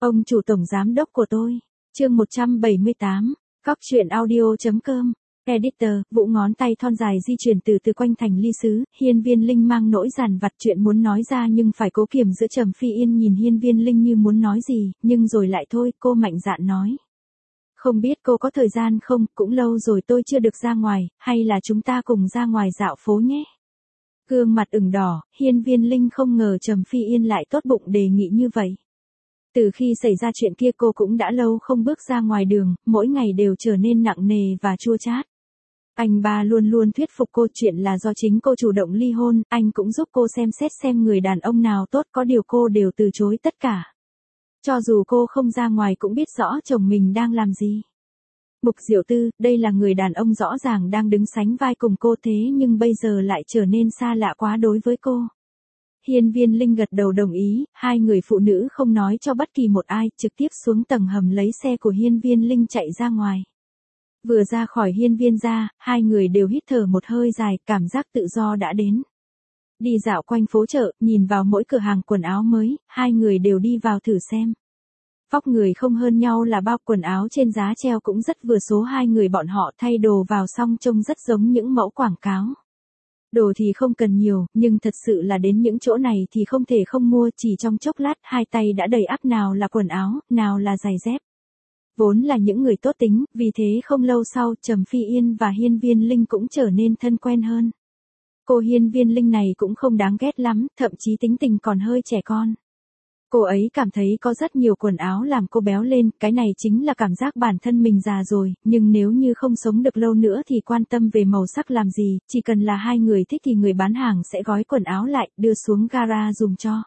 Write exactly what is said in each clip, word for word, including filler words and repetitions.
Ông chủ tổng giám đốc của tôi. Chương một trăm bảy mươi tám. Cóc truyện audio.com. Editor, Vũ ngón tay thon dài di chuyển từ từ quanh thành ly sứ, Hiên Viên Linh mang nỗi dằn vặt chuyện muốn nói ra nhưng phải cố kiềm giữ. Trầm Phi Yên nhìn Hiên Viên Linh như muốn nói gì, nhưng rồi lại thôi, cô mạnh dạn nói. Không biết cô có thời gian không, cũng lâu rồi tôi chưa được ra ngoài, hay là chúng ta cùng ra ngoài dạo phố nhé. Gương mặt ửng đỏ, Hiên Viên Linh không ngờ Trầm Phi Yên lại tốt bụng đề nghị như vậy. Từ khi xảy ra chuyện kia cô cũng đã lâu không bước ra ngoài đường, mỗi ngày đều trở nên nặng nề và chua chát. Anh ba luôn luôn thuyết phục cô chuyện là do chính cô chủ động ly hôn, anh cũng giúp cô xem xét xem người đàn ông nào tốt, có điều cô đều từ chối tất cả. Cho dù cô không ra ngoài cũng biết rõ chồng mình đang làm gì. Mục Diệu Tư, đây là người đàn ông rõ ràng đang đứng sánh vai cùng cô thế nhưng bây giờ lại trở nên xa lạ quá đối với cô. Hiên Viên Linh gật đầu đồng ý, hai người phụ nữ không nói cho bất kỳ một ai, trực tiếp xuống tầng hầm lấy xe của Hiên Viên Linh chạy ra ngoài. Vừa ra khỏi hiên viên ra, hai người đều hít thở một hơi dài, cảm giác tự do đã đến. Đi dạo quanh phố chợ, nhìn vào mỗi cửa hàng quần áo mới, hai người đều đi vào thử xem. Vóc người không hơn nhau là bao, quần áo trên giá treo cũng rất vừa số, hai người bọn họ thay đồ vào xong trông rất giống những mẫu quảng cáo. Đồ thì không cần nhiều, nhưng thật sự là đến những chỗ này thì không thể không mua, chỉ trong chốc lát hai tay đã đầy ắp nào là quần áo, nào là giày dép. Vốn là những người tốt tính, vì thế không lâu sau Trầm Phi Yên và Hiên Viên Linh cũng trở nên thân quen hơn. Cô Hiên Viên Linh này cũng không đáng ghét lắm, thậm chí tính tình còn hơi trẻ con. Cô ấy cảm thấy có rất nhiều quần áo làm cô béo lên, cái này chính là cảm giác bản thân mình già rồi, nhưng nếu như không sống được lâu nữa thì quan tâm về màu sắc làm gì, chỉ cần là hai người thích thì người bán hàng sẽ gói quần áo lại, đưa xuống gara dùng cho.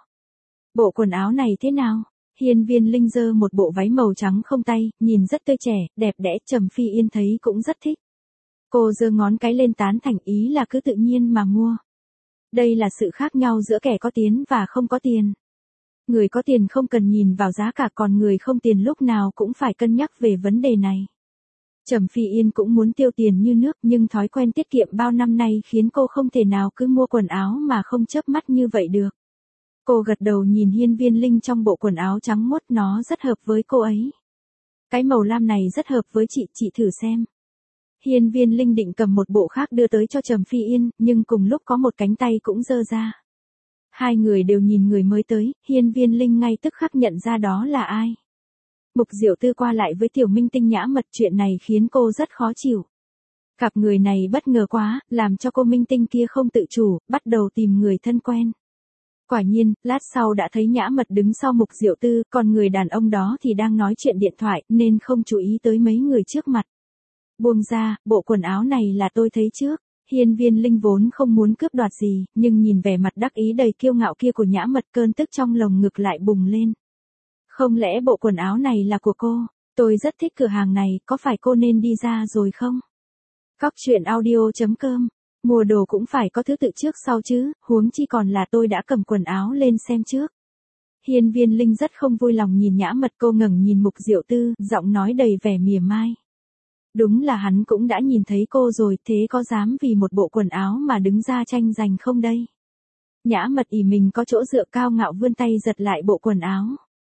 Bộ quần áo này thế nào? Hiên Viên Linh giơ một bộ váy màu trắng không tay, nhìn rất tươi trẻ, đẹp đẽ, Trầm Phi Yên thấy cũng rất thích. Cô giơ ngón cái lên tán thành, ý là cứ tự nhiên mà mua. Đây là sự khác nhau giữa kẻ có tiền và không có tiền. Người có tiền không cần nhìn vào giá cả, còn người không tiền lúc nào cũng phải cân nhắc về vấn đề này. Trầm Phi Yên cũng muốn tiêu tiền như nước, nhưng thói quen tiết kiệm bao năm nay khiến cô không thể nào cứ mua quần áo mà không chớp mắt như vậy được. Cô gật đầu nhìn Hiên Viên Linh trong bộ quần áo trắng muốt, nó rất hợp với cô ấy. Cái màu lam này rất hợp với chị, chị thử xem. Hiên Viên Linh định cầm một bộ khác đưa tới cho Trầm Phi Yên, nhưng cùng lúc có một cánh tay cũng giơ ra. Hai người đều nhìn người mới tới, Hiên Viên Linh ngay tức khắc nhận ra đó là ai. Mục Diệu Tư qua lại với tiểu minh tinh Nhã Mật, chuyện này khiến cô rất khó chịu. Cặp người này bất ngờ quá, làm cho cô minh tinh kia không tự chủ, bắt đầu tìm người thân quen. Quả nhiên, lát sau đã thấy Nhã Mật đứng sau Mục Diệu Tư, còn người đàn ông đó thì đang nói chuyện điện thoại, nên không chú ý tới mấy người trước mặt. Buông ra, bộ quần áo này là tôi thấy trước. Hiên Viên Linh vốn không muốn cướp đoạt gì, nhưng nhìn vẻ mặt đắc ý đầy kiêu ngạo kia của Nhã Mật, cơn tức trong lồng ngực lại bùng lên. Không lẽ bộ quần áo này là của cô? Tôi rất thích cửa hàng này, có phải cô nên đi ra rồi không? Cóc truyện audio.com. Mua đồ cũng phải có thứ tự trước sau chứ, huống chi còn là tôi đã cầm quần áo lên xem trước. Hiên Viên Linh rất không vui lòng nhìn Nhã Mật, cô ngẩng nhìn Mục Diệu Tư, giọng nói đầy vẻ mỉa mai. Đúng là hắn cũng đã nhìn thấy cô rồi, thế có dám vì một bộ quần áo mà đứng ra tranh giành không đây? Nhã Mật ỷ mình có chỗ dựa cao ngạo vươn tay giật lại bộ quần áo.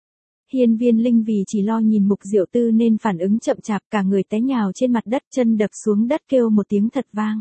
Hiên Viên Linh vì chỉ lo nhìn Mục Diệu Tư nên phản ứng chậm chạp, cả người té nhào trên mặt đất, chân đập xuống đất kêu một tiếng thật vang.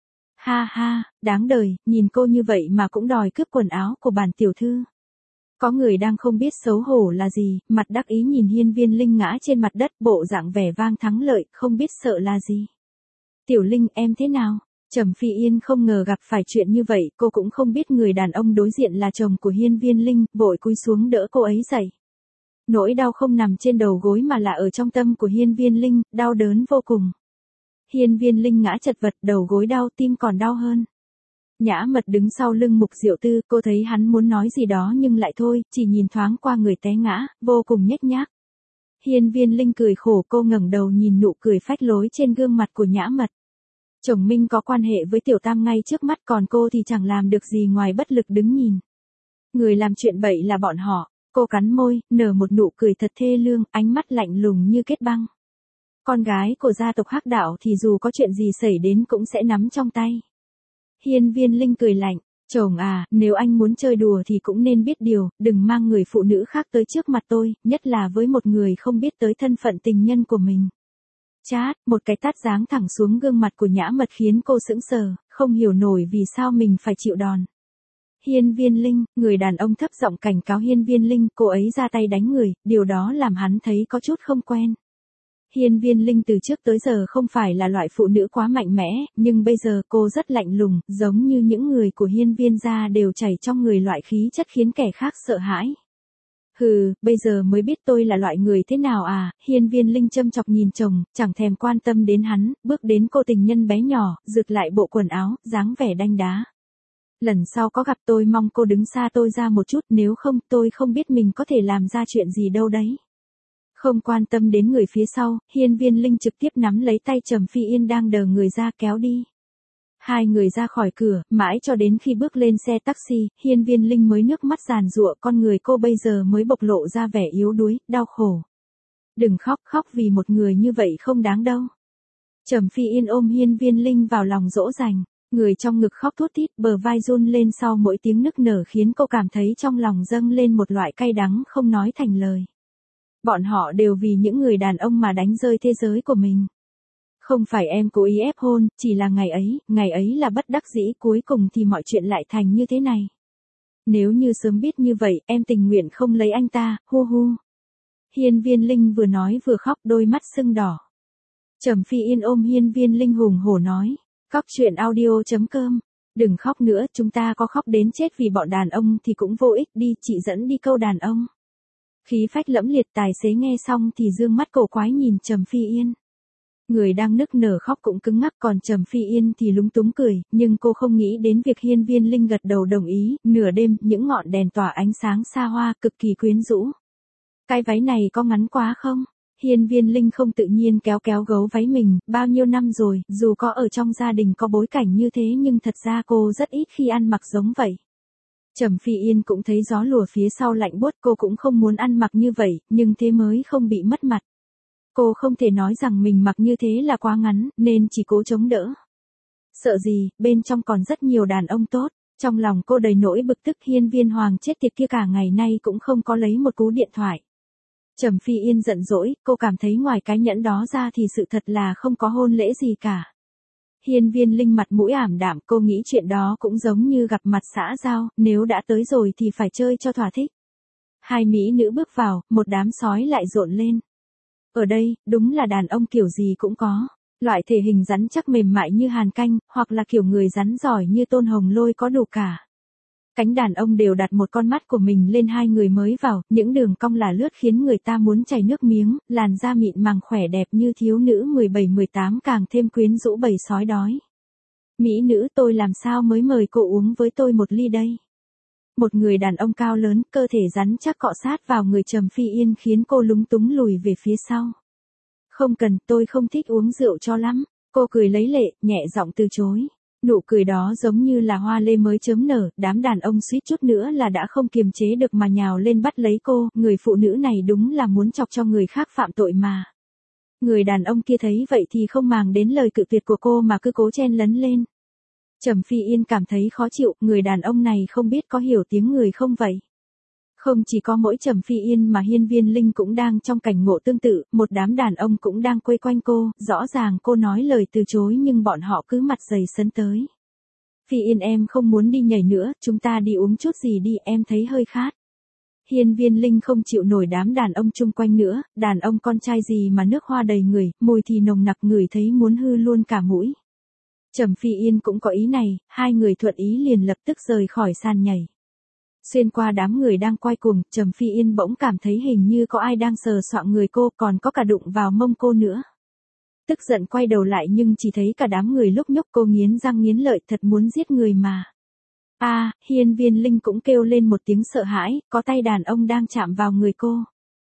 Ha ha, đáng đời, nhìn cô như vậy mà cũng đòi cướp quần áo của bản tiểu thư. Có người đang không biết xấu hổ là gì, mặt đắc ý nhìn Hiên Viên Linh ngã trên mặt đất, bộ dạng vẻ vang thắng lợi, không biết sợ là gì. Tiểu Linh, em thế nào? Trầm Phi Yên không ngờ gặp phải chuyện như vậy, cô cũng không biết người đàn ông đối diện là chồng của Hiên Viên Linh, vội cúi xuống đỡ cô ấy dậy. Nỗi đau không nằm trên đầu gối mà là ở trong tâm của Hiên Viên Linh, đau đớn vô cùng. Hiên Viên Linh ngã chật vật, đầu gối đau, tim còn đau hơn. Nhã Mật đứng sau lưng Mục Diệu Tư, cô thấy hắn muốn nói gì đó nhưng lại thôi, chỉ nhìn thoáng qua người té ngã, vô cùng nhếch nhác. Hiên Viên Linh cười khổ, cô ngẩng đầu nhìn nụ cười phách lối trên gương mặt của Nhã Mật. Chồng Minh có quan hệ với Tiểu Tam ngay trước mắt, còn cô thì chẳng làm được gì ngoài bất lực đứng nhìn. Người làm chuyện bậy là bọn họ. Cô cắn môi, nở một nụ cười thật thê lương, ánh mắt lạnh lùng như kết băng. Con gái của gia tộc Hắc Đạo thì dù có chuyện gì xảy đến cũng sẽ nắm trong tay. Hiên Viên Linh cười lạnh, Chồng à, nếu anh muốn chơi đùa thì cũng nên biết điều, đừng mang người phụ nữ khác tới trước mặt tôi, nhất là với một người không biết tới thân phận tình nhân của mình. Chát, một cái tát giáng thẳng xuống gương mặt của Nhã Mật khiến cô sững sờ, không hiểu nổi vì sao mình phải chịu đòn. Hiên Viên Linh, người đàn ông thấp giọng cảnh cáo Hiên Viên Linh, cô ấy ra tay đánh người, điều đó làm hắn thấy có chút không quen. Hiên Viên Linh từ trước tới giờ không phải là loại phụ nữ quá mạnh mẽ, nhưng bây giờ cô rất lạnh lùng, giống như những người của Hiên Viên gia đều chảy trong người loại khí chất khiến kẻ khác sợ hãi. Hừ, bây giờ mới biết tôi là loại người thế nào à, Hiên Viên Linh châm chọc nhìn chồng, chẳng thèm quan tâm đến hắn, bước đến cô tình nhân bé nhỏ, rực lại bộ quần áo, dáng vẻ đanh đá. Lần sau có gặp tôi mong cô đứng xa tôi ra một chút, nếu không tôi không biết mình có thể làm ra chuyện gì đâu đấy. Không quan tâm đến người phía sau, Hiên Viên Linh trực tiếp nắm lấy tay Trầm Phi Yên đang đờ người ra kéo đi. Hai người ra khỏi cửa, mãi cho đến khi bước lên xe taxi, Hiên Viên Linh mới nước mắt giàn giụa, con người cô bây giờ mới bộc lộ ra vẻ yếu đuối, đau khổ. Đừng khóc, khóc vì một người như vậy không đáng đâu. Trầm Phi Yên ôm Hiên Viên Linh vào lòng dỗ dành, người trong ngực khóc thút thít, bờ vai run lên sau mỗi tiếng nức nở khiến cô cảm thấy trong lòng dâng lên một loại cay đắng không nói thành lời. Bọn họ đều vì những người đàn ông mà đánh rơi thế giới của mình. Không phải em cố ý ép hôn, chỉ là ngày ấy, ngày ấy là bất đắc dĩ, cuối cùng thì mọi chuyện lại thành như thế này. Nếu như sớm biết như vậy, em tình nguyện không lấy anh ta, hu hu. Hiên Viên Linh vừa nói vừa khóc, đôi mắt sưng đỏ. Trầm Phi Yên ôm Hiên Viên Linh hùng hổ nói, cóc truyện audio chấm com, đừng khóc nữa, chúng ta có khóc đến chết vì bọn đàn ông thì cũng vô ích, đi, chị dẫn đi câu đàn ông. Khí phách lẫm liệt tài xế nghe xong thì dương mắt cổ quái nhìn Trầm Phi Yên. Người đang nức nở khóc cũng cứng ngắc, còn Trầm Phi Yên thì lúng túng cười, nhưng cô không nghĩ đến việc Hiên Viên Linh gật đầu đồng ý. Nửa đêm, những ngọn đèn tỏa ánh sáng xa hoa, cực kỳ quyến rũ. Cái váy này có ngắn quá không? Hiên Viên Linh không tự nhiên kéo kéo gấu váy mình, bao nhiêu năm rồi, dù có ở trong gia đình có bối cảnh như thế nhưng thật ra cô rất ít khi ăn mặc giống vậy. Trầm Phi Yên cũng thấy gió lùa phía sau lạnh buốt, cô cũng không muốn ăn mặc như vậy, nhưng thế mới không bị mất mặt. Cô không thể nói rằng mình mặc như thế là quá ngắn, nên chỉ cố chống đỡ. Sợ gì, bên trong còn rất nhiều đàn ông tốt. Trong lòng cô đầy nỗi bực tức, Hiên Viên Hoàng chết tiệt kia cả ngày nay cũng không có lấy một cú điện thoại. Trầm Phi Yên giận dỗi, cô cảm thấy ngoài cái nhẫn đó ra thì sự thật là không có hôn lễ gì cả. Hiên Viên Linh mặt mũi ảm đạm, cô nghĩ chuyện đó cũng giống như gặp mặt xã giao, nếu đã tới rồi thì phải chơi cho thỏa thích. Hai mỹ nữ bước vào, một đám sói lại rộn lên. Ở đây, đúng là đàn ông kiểu gì cũng có. Loại thể hình rắn chắc mềm mại như Hàn Canh, hoặc là kiểu người rắn giỏi như Tôn Hồng Lôi, có đủ cả. Cánh đàn ông đều đặt một con mắt của mình lên hai người mới vào, những đường cong là lướt khiến người ta muốn chảy nước miếng, làn da mịn màng khỏe đẹp như thiếu nữ mười bảy mười tám càng thêm quyến rũ bầy sói đói. Mỹ nữ, tôi làm sao mới mời cô uống với tôi một ly đây? Một người đàn ông cao lớn, cơ thể rắn chắc cọ sát vào người Trầm Phi Yên khiến cô lúng túng lùi về phía sau. Không cần, tôi không thích uống rượu cho lắm. Cô cười lấy lệ, nhẹ giọng từ chối. Nụ cười đó giống như là hoa lê mới chớm nở, đám đàn ông suýt chút nữa là đã không kiềm chế được mà nhào lên bắt lấy cô, người phụ nữ này đúng là muốn chọc cho người khác phạm tội mà. Người đàn ông kia thấy vậy thì không màng đến lời cự tuyệt của cô mà cứ cố chen lấn lên. Trầm Phi Yên cảm thấy khó chịu, người đàn ông này không biết có hiểu tiếng người không vậy? Không chỉ có mỗi Trầm Phi Yên mà Hiên Viên Linh cũng đang trong cảnh ngộ tương tự, một đám đàn ông cũng đang quây quanh cô, rõ ràng cô nói lời từ chối nhưng bọn họ cứ mặt dày sấn tới. Phi Yên em không muốn đi nhảy nữa, chúng ta đi uống chút gì đi, em thấy hơi khát. Hiên Viên Linh không chịu nổi đám đàn ông chung quanh nữa, đàn ông con trai gì mà nước hoa đầy người, mùi thì nồng nặc, ngửi thấy muốn hư luôn cả mũi. Trầm Phi Yên cũng có ý này, hai người thuận ý liền lập tức rời khỏi sàn nhảy. Xuyên qua đám người đang quay cuồng, Trầm Phi Yên bỗng cảm thấy hình như có ai đang sờ soạng người cô, còn có cả đụng vào mông cô nữa. Tức giận quay đầu lại nhưng chỉ thấy cả đám người lúc nhúc, cô nghiến răng nghiến lợi, thật muốn giết người mà. A, à, Hiên Viên Linh cũng kêu lên một tiếng sợ hãi, có tay đàn ông đang chạm vào người cô.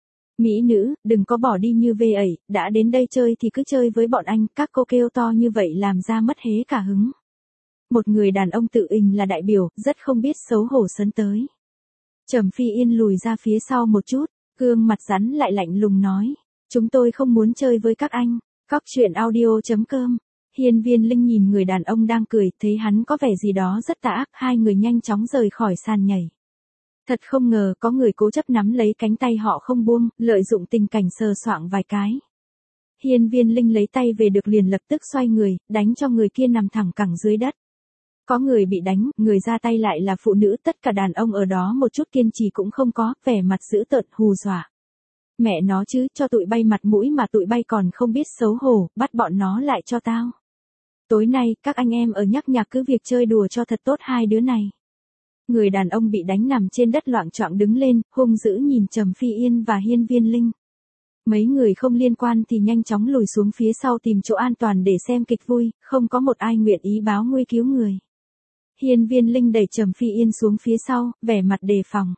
Mỹ nữ, đừng có bỏ đi như vê ẩy, đã đến đây chơi thì cứ chơi với bọn anh, các cô kêu to như vậy làm ra mất hế cả hứng. Một người đàn ông tự ình là đại biểu, rất không biết xấu hổ sấn tới. Trầm Phi Yên lùi ra phía sau một chút, gương mặt rắn lại lạnh lùng nói, chúng tôi không muốn chơi với các anh. Cóc truyện audio chấm com Hiên Viên Linh nhìn người đàn ông đang cười, thấy hắn có vẻ gì đó rất tà ác, hai người nhanh chóng rời khỏi sàn nhảy. Thật không ngờ có người cố chấp nắm lấy cánh tay họ không buông, lợi dụng tình cảnh sờ soạng vài cái. Hiên Viên Linh lấy tay về được liền lập tức xoay người, đánh cho người kia nằm thẳng cẳng dưới đất. Có người bị đánh, người ra tay lại là phụ nữ, tất cả đàn ông ở đó một chút kiên trì cũng không có, vẻ mặt dữ tợn hù dọa. Mẹ nó chứ, cho tụi bay mặt mũi mà tụi bay còn không biết xấu hổ, bắt bọn nó lại cho tao. Tối nay, các anh em ở nhắc nhạc cứ việc chơi đùa cho thật tốt hai đứa này. Người đàn ông bị đánh nằm trên đất loạng choạng đứng lên, hung dữ nhìn Trầm Phi Yên và Hiên Viên Linh. Mấy người không liên quan thì nhanh chóng lùi xuống phía sau tìm chỗ an toàn để xem kịch vui, không có một ai nguyện ý báo nguy cứu người. Hiên Viên Linh đẩy Trầm Phi Yên xuống phía sau, vẻ mặt đề phòng.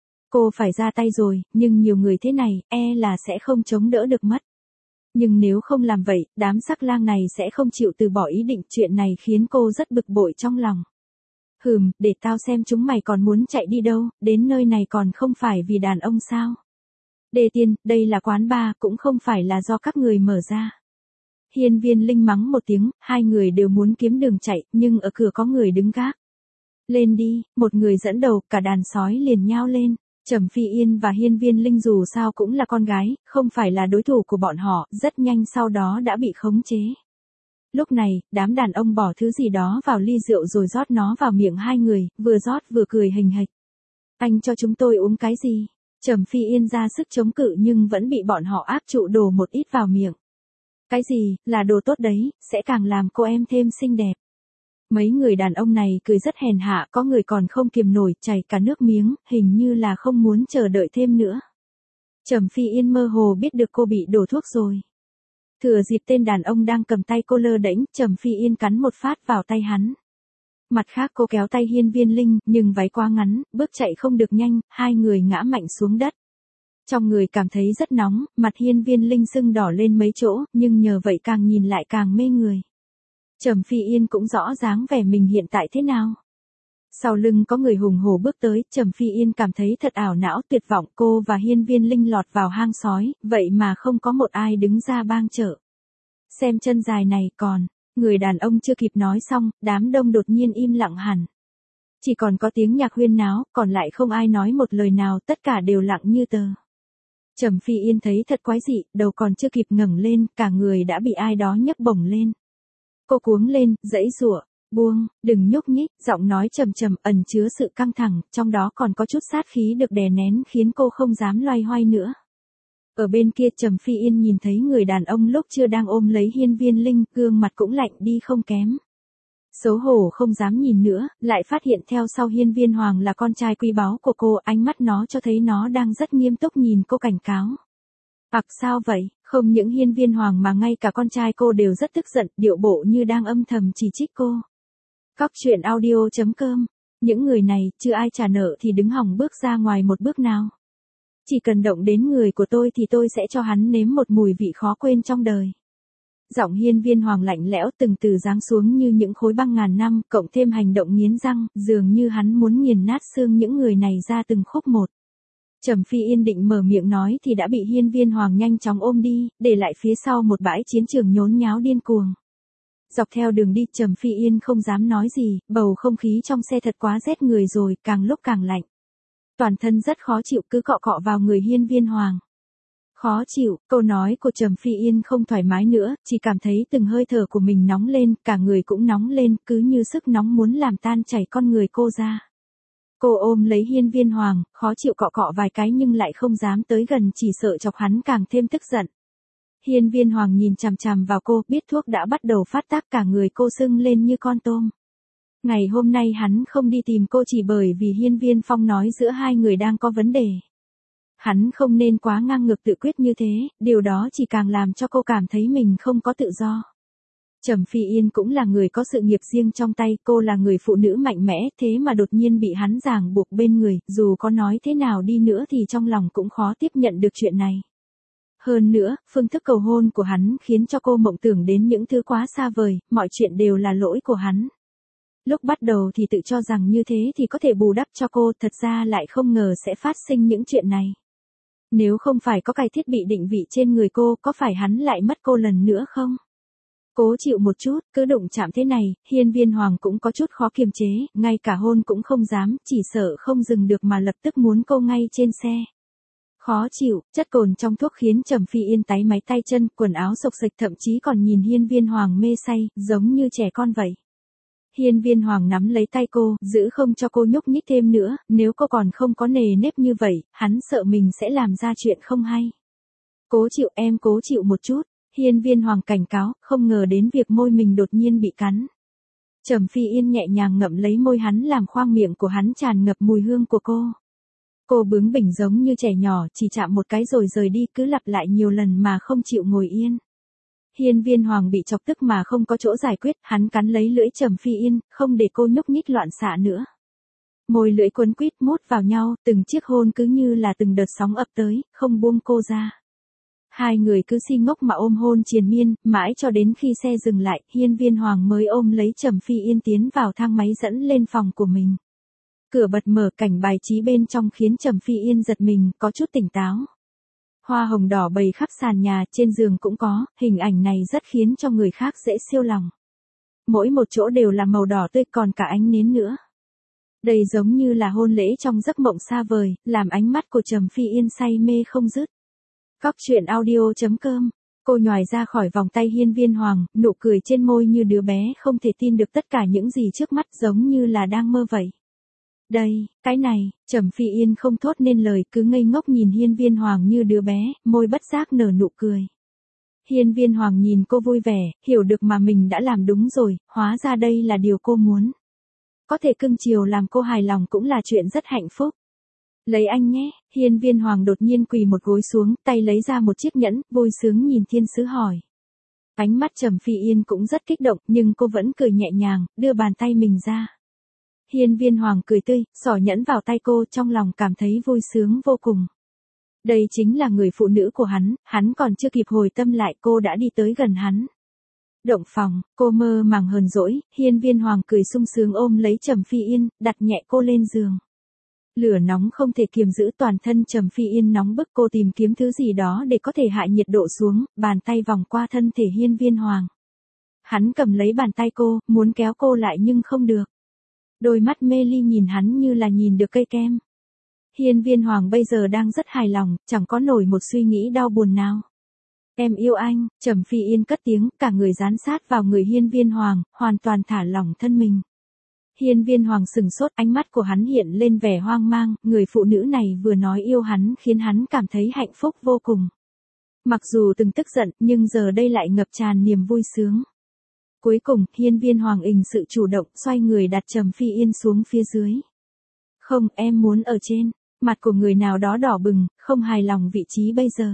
Cô phải ra tay rồi, nhưng nhiều người thế này, e là sẽ không chống đỡ được mất. Nhưng nếu không làm vậy, đám sắc lang này sẽ không chịu từ bỏ ý định, chuyện này khiến cô rất bực bội trong lòng. Hừm, để tao xem chúng mày còn muốn chạy đi đâu, đến nơi này còn không phải vì đàn ông sao. Đề Tiên, đây là quán bar, cũng không phải là do các người mở ra. Hiên Viên Linh mắng một tiếng, hai người đều muốn kiếm đường chạy, nhưng ở cửa có người đứng gác. Lên đi, một người dẫn đầu, cả đàn sói liền nhao lên. Trầm Phi Yên và Hiên Viên Linh dù sao cũng là con gái, không phải là đối thủ của bọn họ, rất nhanh sau đó đã bị khống chế. Lúc này, đám đàn ông bỏ thứ gì đó vào ly rượu rồi rót nó vào miệng hai người, vừa rót vừa cười hình hạch. Anh cho chúng tôi uống cái gì? Trầm Phi Yên ra sức chống cự nhưng vẫn bị bọn họ áp trụ đổ một ít vào miệng. Cái gì, là đồ tốt đấy, sẽ càng làm cô em thêm xinh đẹp. Mấy người đàn ông này cười rất hèn hạ, có người còn không kiềm nổi, chảy cả nước miếng, hình như là không muốn chờ đợi thêm nữa. Trầm Phi Yên mơ hồ biết được cô bị đổ thuốc rồi. Thừa dịp tên đàn ông đang cầm tay cô lơ đễnh, Trầm Phi Yên cắn một phát vào tay hắn. Mặt khác cô kéo tay Hiên Viên Linh, nhưng váy quá ngắn, bước chạy không được nhanh, hai người ngã mạnh xuống đất. Trong người cảm thấy rất nóng, mặt Hiên Viên Linh sưng đỏ lên mấy chỗ, nhưng nhờ vậy càng nhìn lại càng mê người. Trầm Phi Yên cũng rõ dáng vẻ mình hiện tại thế nào. Sau lưng có người hùng hổ bước tới, Trầm Phi Yên cảm thấy thật ảo não tuyệt vọng, cô và Hiên Viên Linh lọt vào hang sói, vậy mà không có một ai đứng ra bang trợ. Xem chân dài này còn, người đàn ông chưa kịp nói xong, đám đông đột nhiên im lặng hẳn. Chỉ còn có tiếng nhạc huyên náo, còn lại không ai nói một lời nào, tất cả đều lặng như tờ. Trầm Phi Yên thấy thật quái dị, đầu còn chưa kịp ngẩng lên, cả người đã bị ai đó nhấc bổng lên. Cô cuống lên, giãy giụa, buông, đừng nhúc nhích, giọng nói trầm trầm ẩn chứa sự căng thẳng, trong đó còn có chút sát khí được đè nén khiến cô không dám loay hoay nữa. Ở bên kia Trầm Phi Yên nhìn thấy người đàn ông lúc chưa đang ôm lấy Hiên Viên Linh, gương mặt cũng lạnh đi không kém. Xấu hổ không dám nhìn nữa, lại phát hiện theo sau Hiên Viên Hoàng là con trai quý báu của cô, ánh mắt nó cho thấy nó đang rất nghiêm túc nhìn cô cảnh cáo. Ặc sao vậy, không những Hiên Viên Hoàng mà ngay cả con trai cô đều rất tức giận, điệu bộ như đang âm thầm chỉ trích cô. Cóc truyện audio chấm com, những người này, chưa ai trả nợ thì đứng hòng bước ra ngoài một bước nào. Chỉ cần động đến người của tôi thì tôi sẽ cho hắn nếm một mùi vị khó quên trong đời. Giọng Hiên Viên Hoàng lạnh lẽo từng từ giáng xuống như những khối băng ngàn năm, cộng thêm hành động nghiến răng, dường như hắn muốn nghiền nát xương những người này ra từng khúc một. Trầm Phi Yên định mở miệng nói thì đã bị Hiên Viên Hoàng nhanh chóng ôm đi, để lại phía sau một bãi chiến trường nhốn nháo điên cuồng. Dọc theo đường đi Trầm Phi Yên không dám nói gì, bầu không khí trong xe thật quá rét người rồi, càng lúc càng lạnh. Toàn thân rất khó chịu cứ cọ cọ vào người Hiên Viên Hoàng. Khó chịu, câu nói của Trầm Phi Yên không thoải mái nữa, chỉ cảm thấy từng hơi thở của mình nóng lên, cả người cũng nóng lên, cứ như sức nóng muốn làm tan chảy con người cô ra. Cô ôm lấy Hiên Viên Hoàng, khó chịu cọ cọ vài cái nhưng lại không dám tới gần, chỉ sợ chọc hắn càng thêm tức giận. Hiên Viên Hoàng nhìn chằm chằm vào cô, biết thuốc đã bắt đầu phát tác, cả người cô sưng lên như con tôm. Ngày hôm nay hắn không đi tìm cô chỉ bởi vì Hiên Viên Phong nói giữa hai người đang có vấn đề. Hắn không nên quá ngang ngược tự quyết như thế, điều đó chỉ càng làm cho cô cảm thấy mình không có tự do. Trầm Phi Yên cũng là người có sự nghiệp riêng trong tay, cô là người phụ nữ mạnh mẽ, thế mà đột nhiên bị hắn ràng buộc bên người, dù có nói thế nào đi nữa thì trong lòng cũng khó tiếp nhận được chuyện này. Hơn nữa, phương thức cầu hôn của hắn khiến cho cô mộng tưởng đến những thứ quá xa vời, mọi chuyện đều là lỗi của hắn. Lúc bắt đầu thì tự cho rằng như thế thì có thể bù đắp cho cô, thật ra lại không ngờ sẽ phát sinh những chuyện này. Nếu không phải có cái thiết bị định vị trên người cô, có phải hắn lại mất cô lần nữa không? Cố chịu một chút, cứ đụng chạm thế này, Hiên Viên Hoàng cũng có chút khó kiềm chế, ngay cả hôn cũng không dám, chỉ sợ không dừng được mà lập tức muốn cô ngay trên xe. Khó chịu, chất cồn trong thuốc khiến Trầm Phi Yên táy máy tay chân, quần áo xộc xệch, thậm chí còn nhìn Hiên Viên Hoàng mê say, giống như trẻ con vậy. Hiên Viên Hoàng nắm lấy tay cô, giữ không cho cô nhúc nhích thêm nữa, nếu cô còn không có nề nếp như vậy, hắn sợ mình sẽ làm ra chuyện không hay. Cố chịu, em cố chịu một chút. Hiên Viên Hoàng cảnh cáo, không ngờ đến việc môi mình đột nhiên bị cắn. Trầm Phi Yên nhẹ nhàng ngậm lấy môi hắn, làm khoang miệng của hắn tràn ngập mùi hương của cô. Cô bướng bỉnh giống như trẻ nhỏ, chỉ chạm một cái rồi rời đi, cứ lặp lại nhiều lần mà không chịu ngồi yên. Hiên Viên Hoàng bị chọc tức mà không có chỗ giải quyết, hắn cắn lấy lưỡi Trầm Phi Yên, không để cô nhúc nhích loạn xạ nữa. Môi lưỡi quấn quýt mút vào nhau, từng chiếc hôn cứ như là từng đợt sóng ập tới, không buông cô ra. Hai người cứ si ngốc mà ôm hôn triền miên, mãi cho đến khi xe dừng lại, Hiên Viên Hoàng mới ôm lấy Trầm Phi Yên tiến vào thang máy dẫn lên phòng của mình. Cửa bật mở, cảnh bài trí bên trong khiến Trầm Phi Yên giật mình, có chút tỉnh táo. Hoa hồng đỏ bày khắp sàn nhà, trên giường cũng có, hình ảnh này rất khiến cho người khác dễ siêu lòng. Mỗi một chỗ đều là màu đỏ tươi, còn cả ánh nến nữa. Đây giống như là hôn lễ trong giấc mộng xa vời, làm ánh mắt của Trầm Phi Yên say mê không dứt. Góc truyện audio chấm com. Cô nhoài ra khỏi vòng tay Hiên Viên Hoàng, nụ cười trên môi như đứa bé không thể tin được tất cả những gì trước mắt, giống như là đang mơ vậy. Đây, cái này, Trầm Phi Yên không thốt nên lời, cứ ngây ngốc nhìn Hiên Viên Hoàng như đứa bé, môi bất giác nở nụ cười. Hiên Viên Hoàng nhìn cô vui vẻ, hiểu được mà mình đã làm đúng rồi, hóa ra đây là điều cô muốn. Có thể cưng chiều làm cô hài lòng cũng là chuyện rất hạnh phúc. Lấy anh nhé. Hiên Viên Hoàng đột nhiên quỳ một gối xuống, tay lấy ra một chiếc nhẫn, vui sướng nhìn thiên sứ hỏi. Ánh mắt Trầm Phi Yên cũng rất kích động, nhưng cô vẫn cười nhẹ nhàng, đưa bàn tay mình ra. Hiên Viên Hoàng cười tươi, xỏ nhẫn vào tay cô, trong lòng cảm thấy vui sướng vô cùng. Đây chính là người phụ nữ của hắn, hắn còn chưa kịp hồi tâm lại, cô đã đi tới gần hắn. Động phòng, cô mơ màng hờn dỗi, Hiên Viên Hoàng cười sung sướng ôm lấy Trầm Phi Yên, đặt nhẹ cô lên giường. Lửa nóng không thể kiềm giữ, toàn thân Trầm Phi Yên nóng bức, cô tìm kiếm thứ gì đó để có thể hạ nhiệt độ xuống, bàn tay vòng qua thân thể Hiên Viên Hoàng. Hắn cầm lấy bàn tay cô, muốn kéo cô lại nhưng không được. Đôi mắt mê ly nhìn hắn như là nhìn được cây kem. Hiên Viên Hoàng bây giờ đang rất hài lòng, chẳng có nổi một suy nghĩ đau buồn nào. Em yêu anh, Trầm Phi Yên cất tiếng, cả người dán sát vào người Hiên Viên Hoàng, hoàn toàn thả lỏng thân mình. Hiên Viên Hoàng sừng sốt, ánh mắt của hắn hiện lên vẻ hoang mang, người phụ nữ này vừa nói yêu hắn khiến hắn cảm thấy hạnh phúc vô cùng. Mặc dù từng tức giận, nhưng giờ đây lại ngập tràn niềm vui sướng. Cuối cùng, Hiên Viên Hoàng ình sự chủ động, xoay người đặt Trầm Phi Yên xuống phía dưới. Không, em muốn ở trên. Mặt của người nào đó đỏ bừng, không hài lòng vị trí bây giờ.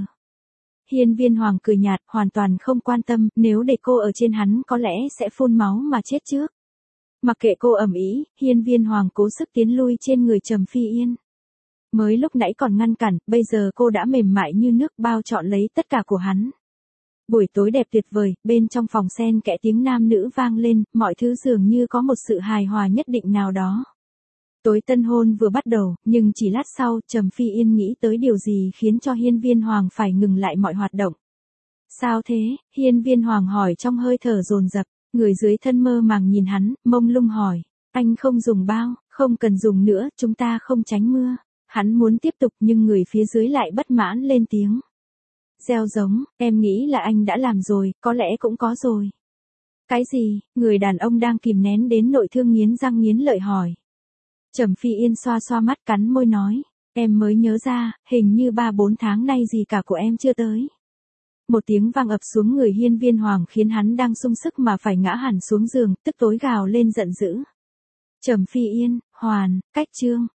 Hiên Viên Hoàng cười nhạt, hoàn toàn không quan tâm, nếu để cô ở trên hắn có lẽ sẽ phun máu mà chết trước. Mặc kệ cô ầm ĩ, Hiên Viên Hoàng cố sức tiến lui trên người Trầm Phi Yên. Mới lúc nãy còn ngăn cản, bây giờ cô đã mềm mại như nước, bao trọn lấy tất cả của hắn. Buổi tối đẹp tuyệt vời, bên trong phòng xen kẽ tiếng nam nữ vang lên, mọi thứ dường như có một sự hài hòa nhất định nào đó. Tối tân hôn vừa bắt đầu, nhưng chỉ lát sau, Trầm Phi Yên nghĩ tới điều gì khiến cho Hiên Viên Hoàng phải ngừng lại mọi hoạt động. Sao thế? Hiên Viên Hoàng hỏi trong hơi thở dồn dập, người dưới thân mơ màng nhìn hắn, mông lung hỏi, anh không dùng bao, không cần dùng nữa, chúng ta không tránh mưa. Hắn muốn tiếp tục nhưng người phía dưới lại bất mãn lên tiếng. Gieo giống, em nghĩ là anh đã làm rồi, có lẽ cũng có rồi. Cái gì? Người đàn ông đang kìm nén đến nội thương nghiến răng nghiến lợi hỏi. Trầm Phi Yên xoa xoa mắt cắn môi nói, em mới nhớ ra, hình như ba bốn tháng nay gì cả của em chưa tới. Một tiếng vang ập xuống người Hiên Viên Hoàng khiến hắn đang sung sức mà phải ngã hẳn xuống giường, tức tối gào lên giận dữ. Trầm Phi Yên, Hoàn, cách chương.